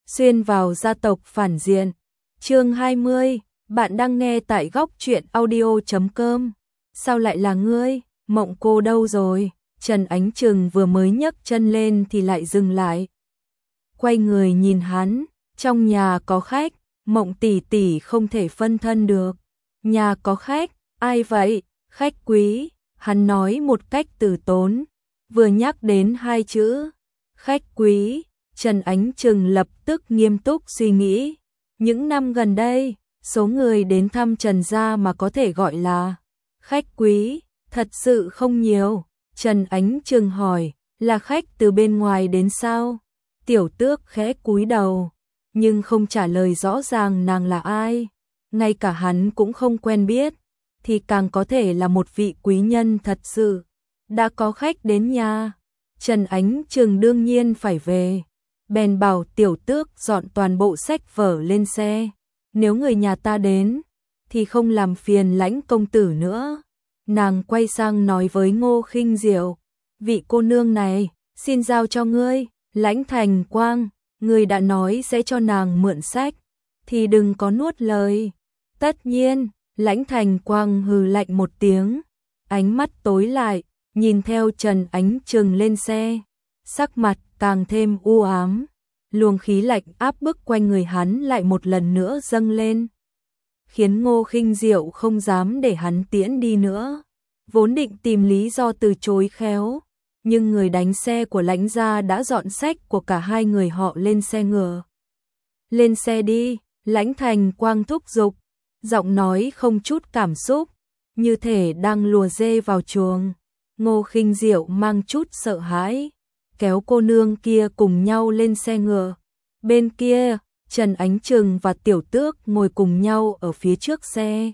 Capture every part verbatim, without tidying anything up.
xuyên vào gia tộc phản diện. Chương hai mươi, bạn đang nghe tại góc truyện audio chấm com. Sao lại là ngươi? Mộng cô đâu rồi? Trần Ánh Trừng vừa mới nhấc chân lên thì lại dừng lại. Quay người nhìn hắn, trong nhà có khách, Mộng tỷ tỷ không thể phân thân được. Nhà có khách, ai vậy? Khách quý, hắn nói một cách từ tốn, vừa nhắc đến hai chữ khách quý, Trần Ánh Trừng lập tức nghiêm túc suy nghĩ. Những năm gần đây, số người đến thăm Trần gia mà có thể gọi là khách quý, thật sự không nhiều. Trần Ánh Trừng hỏi, là khách từ bên ngoài đến sao? Tiểu Tước khẽ cúi đầu, nhưng không trả lời rõ ràng nàng là ai. Ngay cả hắn cũng không quen biết, thì càng có thể là một vị quý nhân thật sự. Đã có khách đến nhà, Trần Ánh Trừng đương nhiên phải về. Bèn bảo Tiểu Tước dọn toàn bộ sách vở lên xe. Nếu người nhà ta đến, thì không làm phiền Lãnh công tử nữa. Nàng quay sang nói với Ngô Khinh Diệu, vị cô nương này, xin giao cho ngươi. Lãnh Thành Quang, ngươi đã nói sẽ cho nàng mượn sách, thì đừng có nuốt lời. Tất nhiên, Lãnh Thành Quang hừ lạnh một tiếng, ánh mắt tối lại, nhìn theo Trần Ánh Trừng lên xe, sắc mặt càng thêm u ám, luồng khí lạnh áp bức quanh người hắn lại một lần nữa dâng lên, khiến Ngô Khinh Diệu không dám để hắn tiễn đi nữa. Vốn định tìm lý do từ chối khéo, nhưng người đánh xe của Lãnh gia đã dọn sách của cả hai người họ lên xe ngựa. Lên xe đi, Lãnh Thành Quang thúc giục, giọng nói không chút cảm xúc, như thể đang lùa dê vào chuồng. Ngô Khinh Diệu mang chút sợ hãi, kéo cô nương kia cùng nhau lên xe ngựa. Bên kia, Trần Ánh Trừng và Tiểu Tước ngồi cùng nhau ở phía trước xe.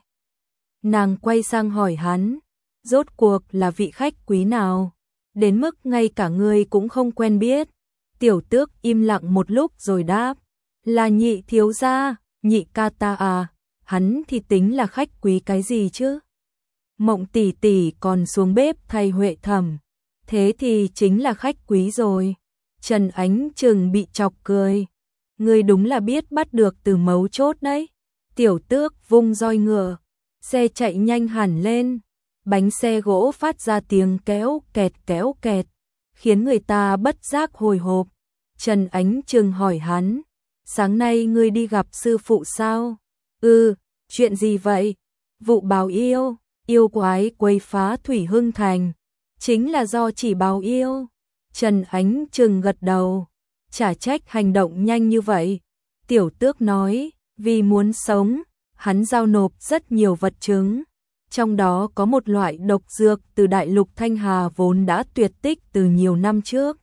Nàng quay sang hỏi hắn, rốt cuộc là vị khách quý nào? Đến mức ngay cả ngươi cũng không quen biết. Tiểu Tước im lặng một lúc rồi đáp, là Nhị thiếu gia. Nhị ca ta à? Hắn thì tính là khách quý cái gì chứ? Mộng tỷ tỷ còn xuống bếp thay Huệ Thẩm, thế thì chính là khách quý rồi. Trần Ánh Trừng bị chọc cười, ngươi đúng là biết bắt được từ mấu chốt đấy. Tiểu Tước vung roi ngựa, xe chạy nhanh hẳn lên, bánh xe gỗ phát ra tiếng kéo kẹt kéo kẹt, khiến người ta bất giác hồi hộp. Trần Ánh Trừng hỏi hắn, sáng nay ngươi đi gặp sư phụ sao? Ừ, chuyện gì vậy? Vụ báo yêu, yêu quái quấy phá Thủy Hưng Thành, chính là do chỉ báo yêu. Trần Ánh Trừng gật đầu, chả trách hành động nhanh như vậy. Tiểu Tước nói, vì muốn sống, hắn giao nộp rất nhiều vật chứng, trong đó có một loại độc dược từ đại lục Thanh Hà vốn đã tuyệt tích từ nhiều năm trước.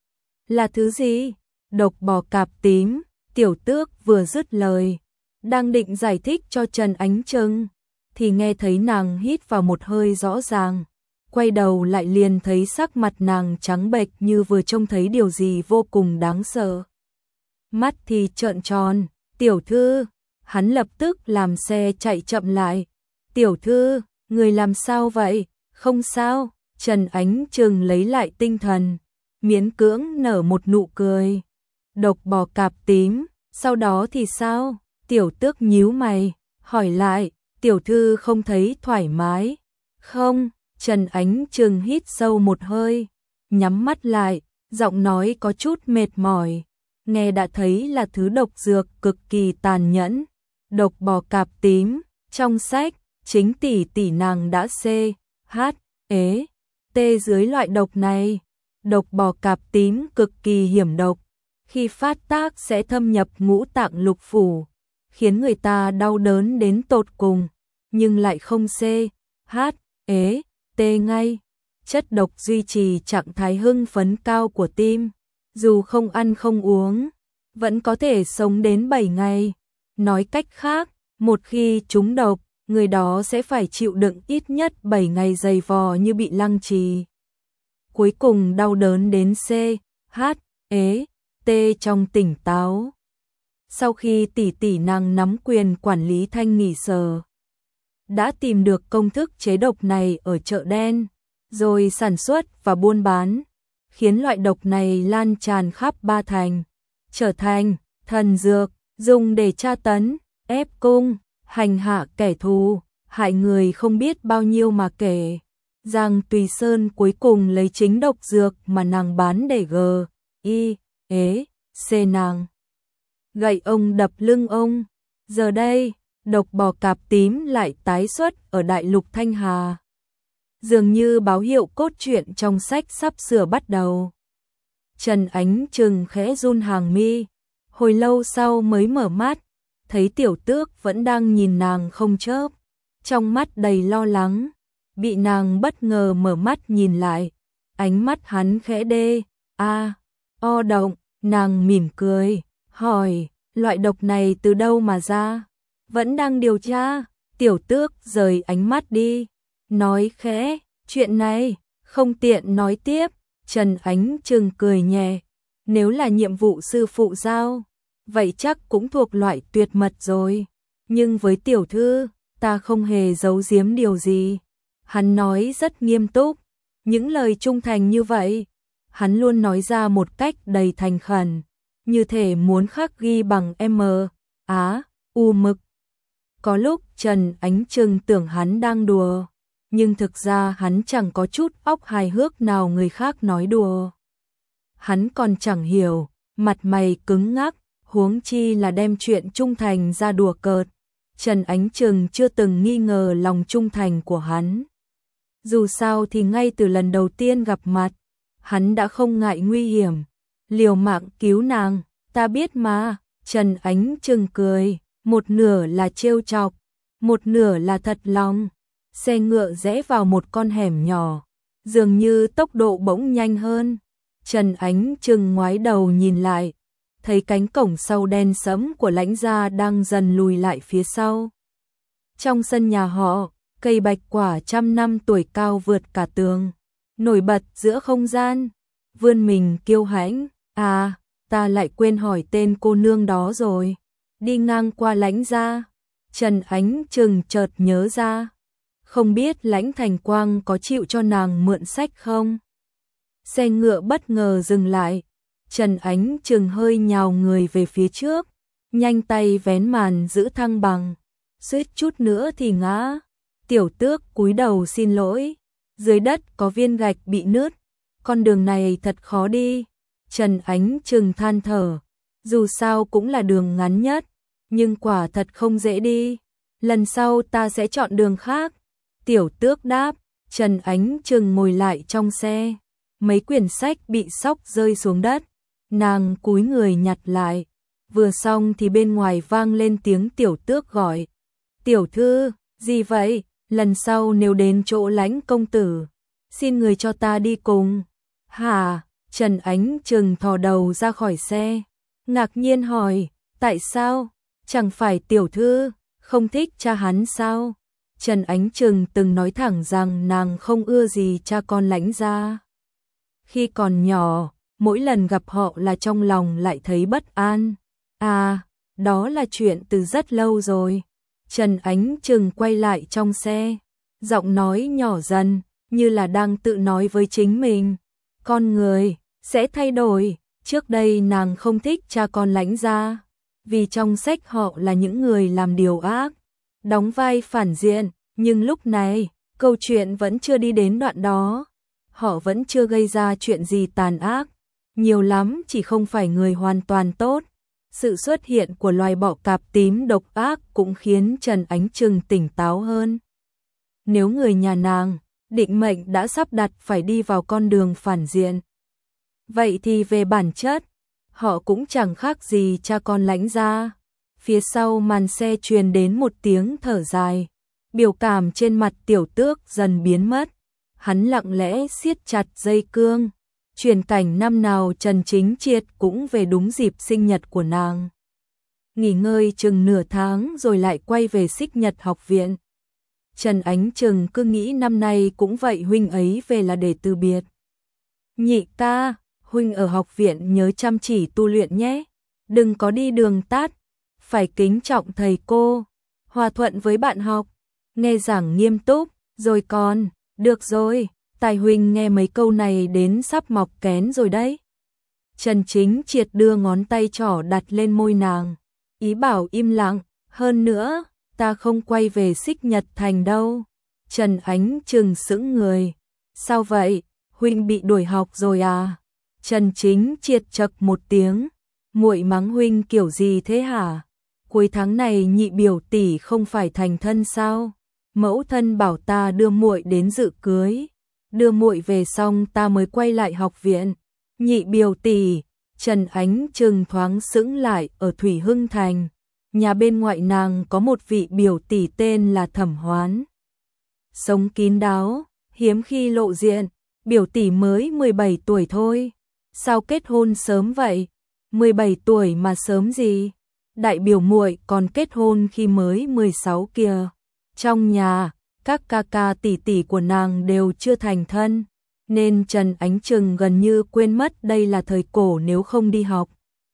Là thứ gì? Độc bò cạp tím. Tiểu Tước vừa dứt lời, đang định giải thích cho Trần Ánh Trừng, thì nghe thấy nàng hít vào một hơi rõ ràng, quay đầu lại liền thấy sắc mặt nàng trắng bệch như vừa trông thấy điều gì vô cùng đáng sợ. Mắt thì trợn tròn, tiểu thư, hắn lập tức làm xe chạy chậm lại. Tiểu thư, người làm sao vậy? Không sao. Trần Ánh Trừng lấy lại tinh thần, miễn cưỡng nở một nụ cười. Độc bò cạp tím, sau đó thì sao? Tiểu Tước nhíu mày, hỏi lại, tiểu thư không thấy thoải mái? Không. Trần Ánh Trừng hít sâu một hơi, nhắm mắt lại, giọng nói có chút mệt mỏi, nghe đã thấy là thứ độc dược cực kỳ tàn nhẫn. Độc bò cạp tím, trong sách, chính tỷ tỷ nàng đã xê, hát, ế, tê dưới loại độc này. Độc bò cạp tím cực kỳ hiểm độc, khi phát tác sẽ thâm nhập ngũ tạng lục phủ, khiến người ta đau đớn đến tột cùng, nhưng lại không xê, hát, ế, tê ngay. Chất độc duy trì trạng thái hưng phấn cao của tim, dù không ăn không uống, vẫn có thể sống đến bảy ngày. Nói cách khác, một khi trúng độc, người đó sẽ phải chịu đựng ít nhất bảy ngày dày vò như bị lăng trì. Cuối cùng đau đớn đến C, H, ế, T trong tỉnh táo. Sau khi tỷ tỷ nàng nắm quyền quản lý Thanh Nghỉ Sở, đã tìm được công thức chế độc này ở chợ đen, rồi sản xuất và buôn bán, khiến loại độc này lan tràn khắp Ba Thành, trở thành thần dược, dùng để tra tấn, ép cung, hành hạ kẻ thù, hại người không biết bao nhiêu mà kể. Giang Tùy Sơn cuối cùng lấy chính độc dược mà nàng bán để g, y, ế, c nàng. Gậy ông đập lưng ông. Giờ đây, độc bò cạp tím lại tái xuất ở đại lục Thanh Hà. Dường như báo hiệu cốt truyện trong sách sắp sửa bắt đầu. Trần Ánh Trừng khẽ run hàng mi, hồi lâu sau mới mở mắt, thấy Tiểu Tước vẫn đang nhìn nàng không chớp, trong mắt đầy lo lắng. Bị nàng bất ngờ mở mắt nhìn lại, ánh mắt hắn khẽ đê, a, o động, nàng mỉm cười, hỏi, loại độc này từ đâu mà ra? Vẫn đang điều tra. Tiểu Tước rời ánh mắt đi, nói khẽ, chuyện này không tiện nói tiếp. Trần Ánh Trừng cười nhẹ, nếu là nhiệm vụ sư phụ giao, vậy chắc cũng thuộc loại tuyệt mật rồi. Nhưng với tiểu thư, ta không hề giấu giếm điều gì. Hắn nói rất nghiêm túc, những lời trung thành như vậy, hắn luôn nói ra một cách đầy thành khẩn, như thể muốn khắc ghi bằng M, Á, U mực. Có lúc Trần Ánh Trừng tưởng hắn đang đùa, nhưng thực ra hắn chẳng có chút óc hài hước nào người khác nói đùa. Hắn còn chẳng hiểu, mặt mày cứng ngắc, huống chi là đem chuyện trung thành ra đùa cợt. Trần Ánh Trừng chưa từng nghi ngờ lòng trung thành của hắn. Dù sao thì ngay từ lần đầu tiên gặp mặt, hắn đã không ngại nguy hiểm, liều mạng cứu nàng. Ta biết mà. Trần Ánh Trừng cười, một nửa là trêu chọc, một nửa là thật lòng. Xe ngựa rẽ vào một con hẻm nhỏ, dường như tốc độ bỗng nhanh hơn. Trần Ánh Trừng ngoái đầu nhìn lại, thấy cánh cổng sau đen sẫm của Lãnh gia đang dần lùi lại phía sau. Trong sân nhà họ, cây bạch quả trăm năm tuổi cao vượt cả tường, nổi bật giữa không gian, vươn mình kiêu hãnh. À, ta lại quên hỏi tên cô nương đó rồi. Đi ngang qua Lãnh gia, Trần Ánh Trừng chợt nhớ ra, không biết Lãnh Thành Quang có chịu cho nàng mượn sách không? Xe ngựa bất ngờ dừng lại, Trần Ánh Trừng hơi nhào người về phía trước, nhanh tay vén màn giữ thăng bằng, suýt chút nữa thì ngã. Tiểu Tước cúi đầu xin lỗi, dưới đất có viên gạch bị nứt, con đường này thật khó đi. Trần Ánh Trừng than thở, dù sao cũng là đường ngắn nhất, nhưng quả thật không dễ đi, lần sau ta sẽ chọn đường khác. Tiểu Tước đáp. Trần Ánh Trừng ngồi lại trong xe, mấy quyển sách bị xóc rơi xuống đất, nàng cúi người nhặt lại, vừa xong thì bên ngoài vang lên tiếng Tiểu Tước gọi. Tiểu thư, gì vậy? Lần sau nếu đến chỗ Lãnh công tử, xin người cho ta đi cùng. Hả? Trần Ánh Trừng thò đầu ra khỏi xe, ngạc nhiên hỏi, tại sao? Chẳng phải tiểu thư không thích cha hắn sao? Trần Ánh Trừng từng nói thẳng rằng nàng không ưa gì cha con Lãnh gia. Khi còn nhỏ, mỗi lần gặp họ là trong lòng lại thấy bất an. À, đó là chuyện từ rất lâu rồi. Trần Ánh Trừng quay lại trong xe, giọng nói nhỏ dần, như là đang tự nói với chính mình. Con người sẽ thay đổi, trước đây nàng không thích cha con Lãnh gia, vì trong sách họ là những người làm điều ác, đóng vai phản diện, nhưng lúc này, câu chuyện vẫn chưa đi đến đoạn đó. Họ vẫn chưa gây ra chuyện gì tàn ác, nhiều lắm chỉ không phải người hoàn toàn tốt. Sự xuất hiện của loài bọ cạp tím độc ác cũng khiến Trần Ánh Trừng tỉnh táo hơn. Nếu người nhà nàng, định mệnh đã sắp đặt phải đi vào con đường phản diện, vậy thì về bản chất, họ cũng chẳng khác gì cha con Lãnh gia. Phía sau màn xe truyền đến một tiếng thở dài, biểu cảm trên mặt Tiểu Tước dần biến mất. Hắn lặng lẽ siết chặt dây cương. Chuyển cảnh năm nào Trần Chính Triệt cũng về đúng dịp sinh nhật của nàng. Nghỉ ngơi chừng nửa tháng rồi lại quay về Xích Nhật học viện. Trần Ánh Trừng cứ nghĩ năm nay cũng vậy, huynh ấy về là để từ biệt. Nhị ca, huynh ở học viện nhớ chăm chỉ tu luyện nhé, đừng có đi đường tắt, phải kính trọng thầy cô, hòa thuận với bạn học, nghe giảng nghiêm túc, rồi còn, được rồi, tài huynh nghe mấy câu này đến sắp mọc kén rồi đấy. Trần Chính Triệt đưa ngón tay trỏ đặt lên môi nàng, ý bảo im lặng, hơn nữa, ta không quay về Xích Nhật Thành đâu. Trần Ánh Trừng sững người, sao vậy, huynh bị đuổi học rồi à? Trần Chính Triệt chậc một tiếng, muội mắng huynh kiểu gì thế hả? Cuối tháng này nhị biểu tỷ không phải thành thân sao? Mẫu thân bảo ta đưa muội đến dự cưới, đưa muội về xong ta mới quay lại học viện. Nhị biểu tỷ, Trần Ánh Trừng thoáng sững lại ở Thủy Hưng Thành. Nhà bên ngoại nàng có một vị biểu tỷ tên là Thẩm Hoán. Sống kín đáo, hiếm khi lộ diện, biểu tỷ mới mười bảy tuổi thôi. Sao kết hôn sớm vậy? mười bảy tuổi mà sớm gì? Đại biểu muội còn kết hôn khi mới mười sáu kìa. Trong nhà, các ca ca tỷ tỷ của nàng đều chưa thành thân, nên Trần Ánh Trừng gần như quên mất đây là thời cổ, nếu không đi học,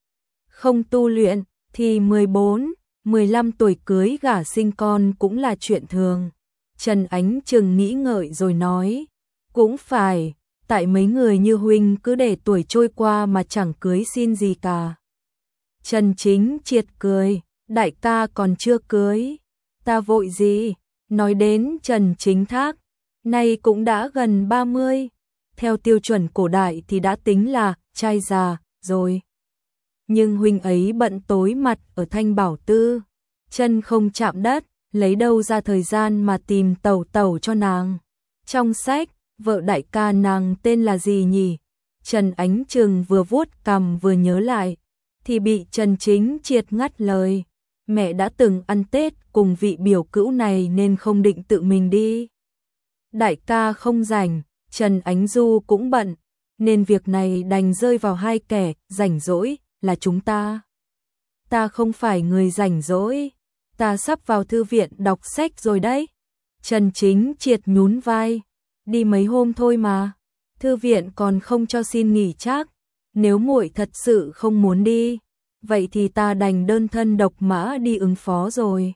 không tu luyện, thì mười bốn, mười lăm tuổi cưới gả sinh con cũng là chuyện thường. Trần Ánh Trừng nghĩ ngợi rồi nói, cũng phải, tại mấy người như huynh cứ để tuổi trôi qua mà chẳng cưới xin gì cả. Trần Chính Triệt cười, đại ca còn chưa cưới, ta vội gì? Nói đến Trần Chính Thác, nay cũng đã gần ba mươi, theo tiêu chuẩn cổ đại thì đã tính là trai già rồi. Nhưng huynh ấy bận tối mặt ở Thanh Bảo Tư, chân không chạm đất, lấy đâu ra thời gian mà tìm tẩu tẩu cho nàng. Trong sách, vợ đại ca nàng tên là gì nhỉ? Trần Ánh Trừng vừa vuốt cằm vừa nhớ lại, thì bị Trần Chính Triệt ngắt lời. Mẹ đã từng ăn Tết cùng vị biểu cữu này nên không định tự mình đi. Đại ca không rảnh, Trần Ánh Du cũng bận, nên việc này đành rơi vào hai kẻ rảnh rỗi là chúng ta. Ta không phải người rảnh rỗi, ta sắp vào thư viện đọc sách rồi đấy. Trần Chính Triệt nhún vai, đi mấy hôm thôi mà, thư viện còn không cho xin nghỉ chắc. Nếu muội thật sự không muốn đi, vậy thì ta đành đơn thân độc mã đi ứng phó rồi.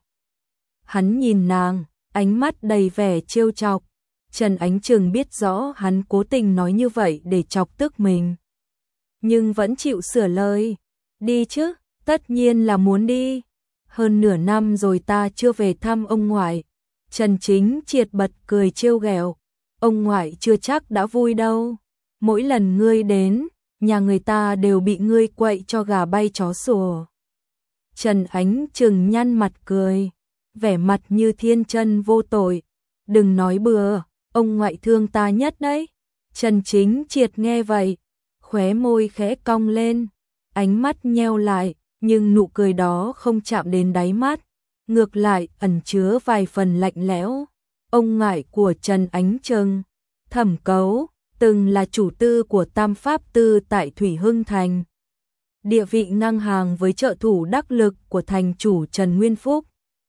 Hắn nhìn nàng, ánh mắt đầy vẻ trêu chọc. Trần Ánh Trừng biết rõ hắn cố tình nói như vậy để chọc tức mình, nhưng vẫn chịu sửa lời. Đi chứ, tất nhiên là muốn đi. Hơn nửa năm rồi ta chưa về thăm ông ngoại. Trần Chính Triệt bật cười trêu ghẹo. Ông ngoại chưa chắc đã vui đâu. Mỗi lần ngươi đến, nhà người ta đều bị ngươi quậy cho gà bay chó sủa. Trần Ánh Trừng nhăn mặt cười, vẻ mặt như thiên chân vô tội. Đừng nói bừa, ông ngoại thương ta nhất đấy. Trần Chính Triệt nghe vậy, khóe môi khẽ cong lên, ánh mắt nheo lại, nhưng nụ cười đó không chạm đến đáy mắt, ngược lại ẩn chứa vài phần lạnh lẽo. Ông ngoại của Trần Ánh Trừng, Thẩm Cấu, từng là chủ tư của Tam Pháp Tư tại Thủy Hưng Thành, địa vị ngang hàng với trợ thủ đắc lực của thành chủ Trần Nguyên Phúc.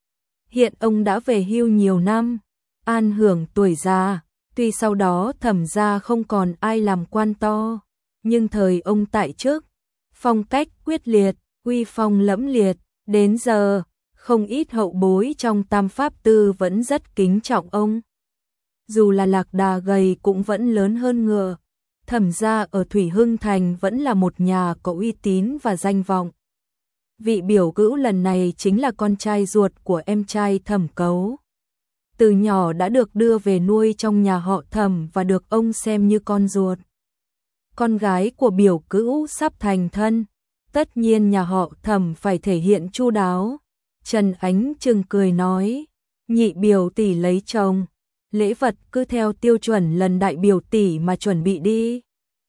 Hiện ông đã về hưu nhiều năm, an hưởng tuổi già, tuy sau đó Thẩm gia không còn ai làm quan to, nhưng thời ông tại chức, phong cách quyết liệt, uy phong lẫm liệt, đến giờ, không ít hậu bối trong Tam Pháp Tư vẫn rất kính trọng ông. Dù là lạc đà gầy cũng vẫn lớn hơn ngựa, Thẩm gia ở Thủy Hưng Thành vẫn là một nhà có uy tín và danh vọng. Vị biểu cữu lần này chính là con trai ruột của em trai Thẩm Cấu. Từ nhỏ đã được đưa về nuôi trong nhà họ Thẩm và được ông xem như con ruột. Con gái của biểu cữu sắp thành thân, tất nhiên nhà họ Thẩm phải thể hiện chu đáo. Trần Ánh Trừng cười nói, nhị biểu tỷ lấy chồng, lễ vật cứ theo tiêu chuẩn lần đại biểu tỷ mà chuẩn bị đi.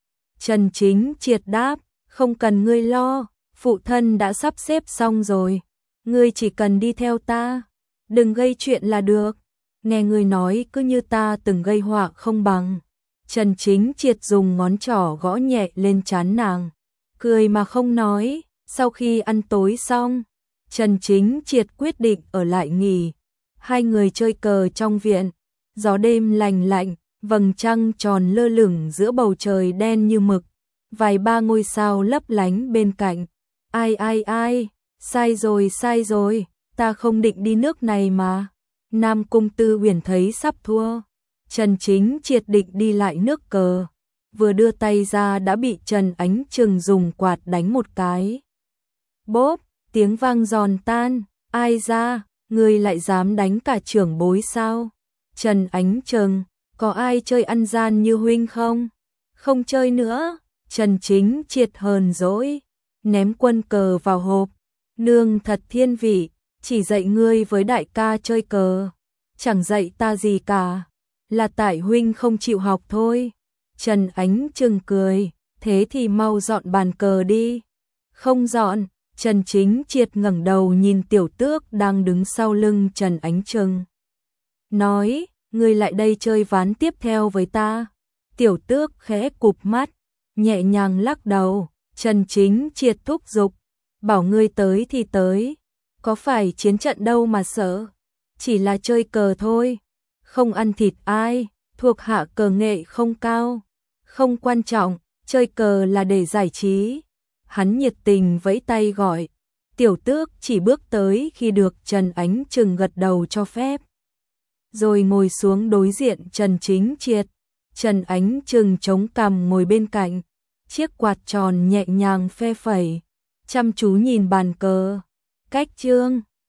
Trần Chính Triệt đáp, không cần ngươi lo, phụ thân đã sắp xếp xong rồi, ngươi chỉ cần đi theo ta, đừng gây chuyện là được. Nghe ngươi nói cứ như ta từng gây họa không bằng. Trần Chính Triệt dùng ngón trỏ gõ nhẹ lên trán nàng, cười mà không nói. Sau khi ăn tối xong, Trần Chính Triệt quyết định ở lại nghỉ. Hai người chơi cờ trong viện, gió đêm lành lạnh, vầng trăng tròn lơ lửng giữa bầu trời đen như mực, vài ba ngôi sao lấp lánh bên cạnh. Ai ai ai, sai rồi sai rồi, ta không định đi nước này mà. Nam Cung Tư Huyền thấy sắp thua, Trần Chính Triệt định đi lại nước cờ. vừa đưa tay ra đã bị Trần Ánh Trừng dùng quạt đánh một cái. Bốp, tiếng vang giòn tan, ai ra, ngươi lại dám đánh cả trưởng bối sao? Trần Ánh Trừng, có ai chơi ăn gian như huynh không? Không chơi nữa, Trần Chính Triệt hờn dỗi, ném quân cờ vào hộp, nương thật thiên vị, chỉ dạy ngươi với đại ca chơi cờ, chẳng dạy ta gì cả, là tại huynh không chịu học thôi. Trần Ánh Trừng cười, thế thì mau dọn bàn cờ đi. Không dọn, Trần Chính Triệt ngẩng đầu nhìn Tiểu Tước đang đứng sau lưng Trần Ánh Trừng. Nói, ngươi lại đây chơi ván tiếp theo với ta. Tiểu Tước khẽ cụp mắt, nhẹ nhàng lắc đầu. Trần Chính Triệt thúc giục, bảo ngươi tới thì tới, có phải chiến trận đâu mà sợ, chỉ là chơi cờ thôi, không ăn thịt ai, thuộc hạ cờ nghệ không cao, không quan trọng, chơi cờ là để giải trí. Hắn nhiệt tình vẫy tay gọi, Tiểu Tước chỉ bước tới khi được Trần Ánh Trừng gật đầu cho phép, rồi ngồi xuống đối diện Trần Chính Triệt. Trần Ánh Trừng chống cằm ngồi bên cạnh, chiếc quạt tròn nhẹ nhàng phe phẩy, chăm chú nhìn bàn cờ. Cách chương